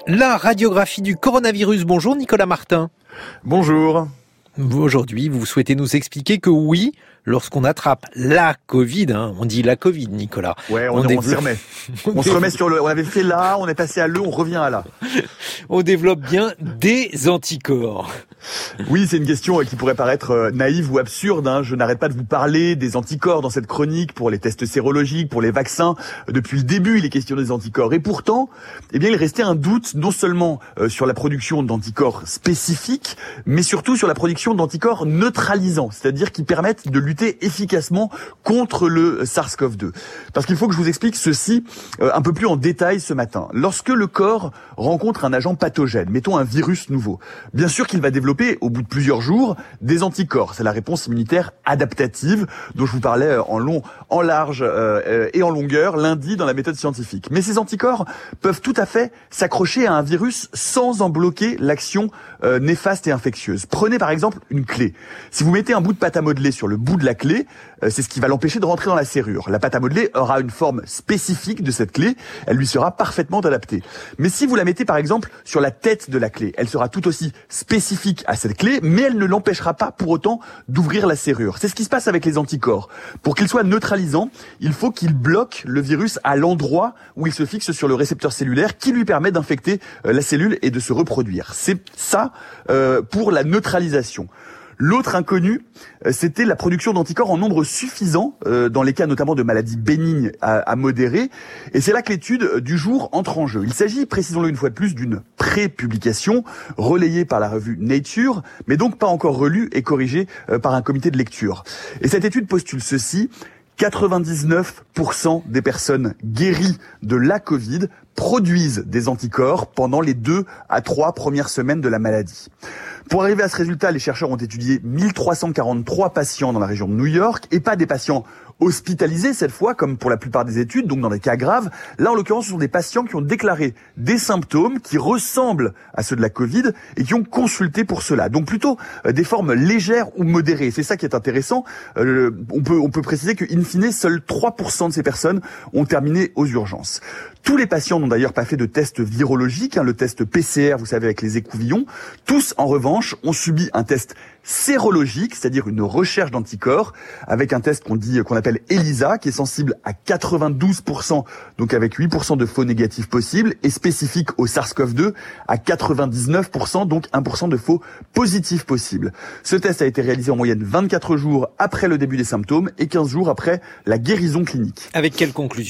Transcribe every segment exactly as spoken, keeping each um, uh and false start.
La radiographie du coronavirus. Bonjour Nicolas Martin. Bonjour. Aujourd'hui, vous souhaitez nous expliquer que oui, lorsqu'on attrape la Covid, hein, on dit la Covid, Nicolas. Ouais, on, on, développe... on s'y remet. on se remet sur le, on avait fait là, on est passé à le, on revient à là. On développe bien des anticorps. Oui, c'est une question qui pourrait paraître naïve ou absurde. Hein. Je n'arrête pas de vous parler des anticorps dans cette chronique pour les tests sérologiques, pour les vaccins. Depuis le début, il est question des anticorps. Et pourtant, eh bien, il restait un doute non seulement euh, sur la production d'anticorps spécifiques, mais surtout sur la production d'anticorps neutralisants, c'est-à-dire qui permettent de lutter efficacement contre le SARS-CoV deux. Parce qu'il faut que je vous explique ceci euh, un peu plus en détail ce matin. Lorsque le corps rencontre un agent pathogène, mettons un virus nouveau, bien sûr qu'il va développer au bout de plusieurs jours des anticorps. C'est la réponse immunitaire adaptative dont je vous parlais en long, en large euh, et en longueur lundi dans la méthode scientifique. Mais ces anticorps peuvent tout à fait s'accrocher à un virus sans en bloquer l'action euh, néfaste et infectieuse. Prenez par exemple une clé. Si vous mettez un bout de pâte à modeler sur le bout de la clé, euh, c'est ce qui va l'empêcher de rentrer dans la serrure. La pâte à modeler aura une forme spécifique de cette clé, elle lui sera parfaitement adaptée. Mais si vous la mettez par exemple sur la tête de la clé, elle sera tout aussi spécifique à cette clé, mais elle ne l'empêchera pas pour autant d'ouvrir la serrure. C'est ce qui se passe avec les anticorps. Pour qu'ils soient neutralisants, il faut qu'ils bloquent le virus à l'endroit où il se fixe sur le récepteur cellulaire qui lui permet d'infecter la cellule et de se reproduire. C'est ça euh, pour la neutralisation. L'autre inconnu, c'était la production d'anticorps en nombre suffisant, euh, dans les cas notamment de maladies bénignes à, à modérées. Et c'est là que l'étude du jour entre en jeu. Il s'agit, précisons-le une fois de plus, d'une pré-publication relayée par la revue Nature, mais donc pas encore relue et corrigée euh, par un comité de lecture. Et cette étude postule ceci: quatre-vingt-dix-neuf pour cent des personnes guéries de la Covid produisent des anticorps pendant les deux à trois premières semaines de la maladie. Pour arriver à ce résultat, les chercheurs ont étudié mille trois cent quarante-trois patients dans la région de New York, et pas des patients hospitalisés cette fois, comme pour la plupart des études, donc dans des cas graves. Là, en l'occurrence, ce sont des patients qui ont déclaré des symptômes qui ressemblent à ceux de la Covid et qui ont consulté pour cela. Donc plutôt euh, des formes légères ou modérées. C'est ça qui est intéressant. Euh, on peut, on peut préciser que, in fine, seuls trois pour cent de ces personnes ont terminé aux urgences. Tous les patients n'ont d'ailleurs pas fait de test virologique, hein, le test P C R, vous savez, avec les écouvillons. Tous, en revanche, ont subi un test sérologique, c'est-à-dire une recherche d'anticorps, avec un test qu'on dit, qu'on appelle ELISA, qui est sensible à quatre-vingt-douze pour cent, donc avec huit pour cent de faux négatifs possibles, et spécifique au SARS-CoV deux à quatre-vingt-dix-neuf pour cent, donc un pour cent de faux positifs possibles. Ce test a été réalisé en moyenne vingt-quatre jours après le début des symptômes et quinze jours après la guérison clinique. Avec quelle conclusion ?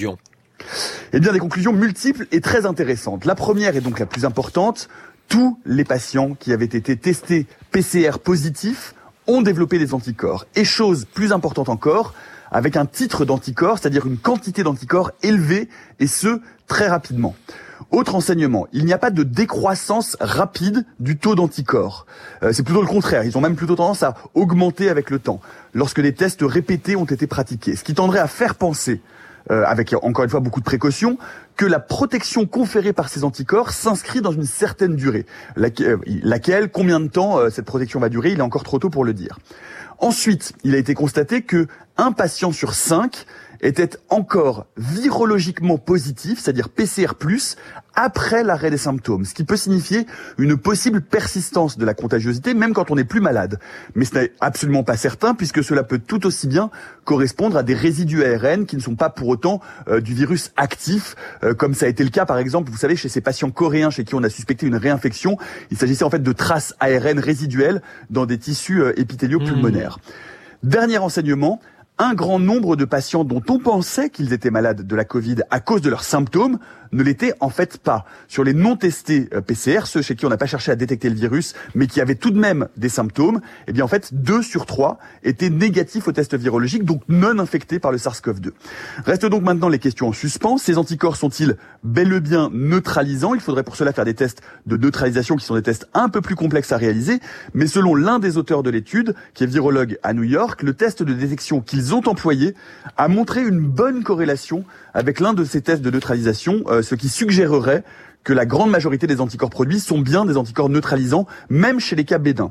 Eh bien, des conclusions multiples et très intéressantes. La première est donc la plus importante. Tous les patients qui avaient été testés P C R positifs ont développé des anticorps. Et chose plus importante encore, avec un titre d'anticorps, c'est-à-dire une quantité d'anticorps élevée, et ce, très rapidement. Autre enseignement, il n'y a pas de décroissance rapide du taux d'anticorps. Euh, c'est plutôt le contraire, ils ont même plutôt tendance à augmenter avec le temps, lorsque des tests répétés ont été pratiqués. Ce qui tendrait à faire penser, Euh, avec encore une fois beaucoup de précautions, que la protection conférée par ces anticorps s'inscrit dans une certaine durée. Laquelle, euh, laquelle combien de temps euh, cette protection va durer, il est encore trop tôt pour le dire. Ensuite, il a été constaté que un patient sur cinq était encore virologiquement positif, c'est-à-dire P C R plus, après l'arrêt des symptômes, ce qui peut signifier une possible persistance de la contagiosité, même quand on n'est plus malade. Mais ce n'est absolument pas certain, puisque cela peut tout aussi bien correspondre à des résidus A R N qui ne sont pas pour autant euh, du virus actif, euh, comme ça a été le cas, par exemple, vous savez, chez ces patients coréens chez qui on a suspecté une réinfection. Il s'agissait en fait de traces A R N résiduelles dans des tissus euh, épithéliaux pulmonaires. Mmh. Dernier enseignement, un grand nombre de patients dont on pensait qu'ils étaient malades de la Covid à cause de leurs symptômes ne l'étaient en fait pas. Sur les non testés P C R, ceux chez qui on n'a pas cherché à détecter le virus, mais qui avaient tout de même des symptômes, eh bien en fait, deux sur trois étaient négatifs au test virologique, donc non infectés par le SARS-CoV deux. Restent donc maintenant les questions en suspens. Ces anticorps sont-ils bel et bien neutralisants ? Il faudrait pour cela faire des tests de neutralisation qui sont des tests un peu plus complexes à réaliser, mais selon l'un des auteurs de l'étude, qui est virologue à New York, le test de détection qu'ils ont employé a montré une bonne corrélation avec l'un de ces tests de neutralisation, euh, ce qui suggérerait que la grande majorité des anticorps produits sont bien des anticorps neutralisants, même chez les cas bénins.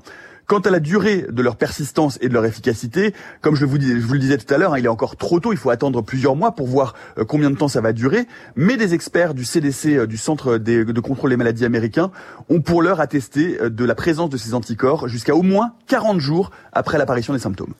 Quant à la durée de leur persistance et de leur efficacité, comme je vous, dis, je vous le disais tout à l'heure, hein, il est encore trop tôt, il faut attendre plusieurs mois pour voir euh, combien de temps ça va durer, mais des experts du C D C, euh, du Centre des, de contrôle des maladies américain, ont pour l'heure attesté euh, de la présence de ces anticorps jusqu'à au moins quarante jours après l'apparition des symptômes.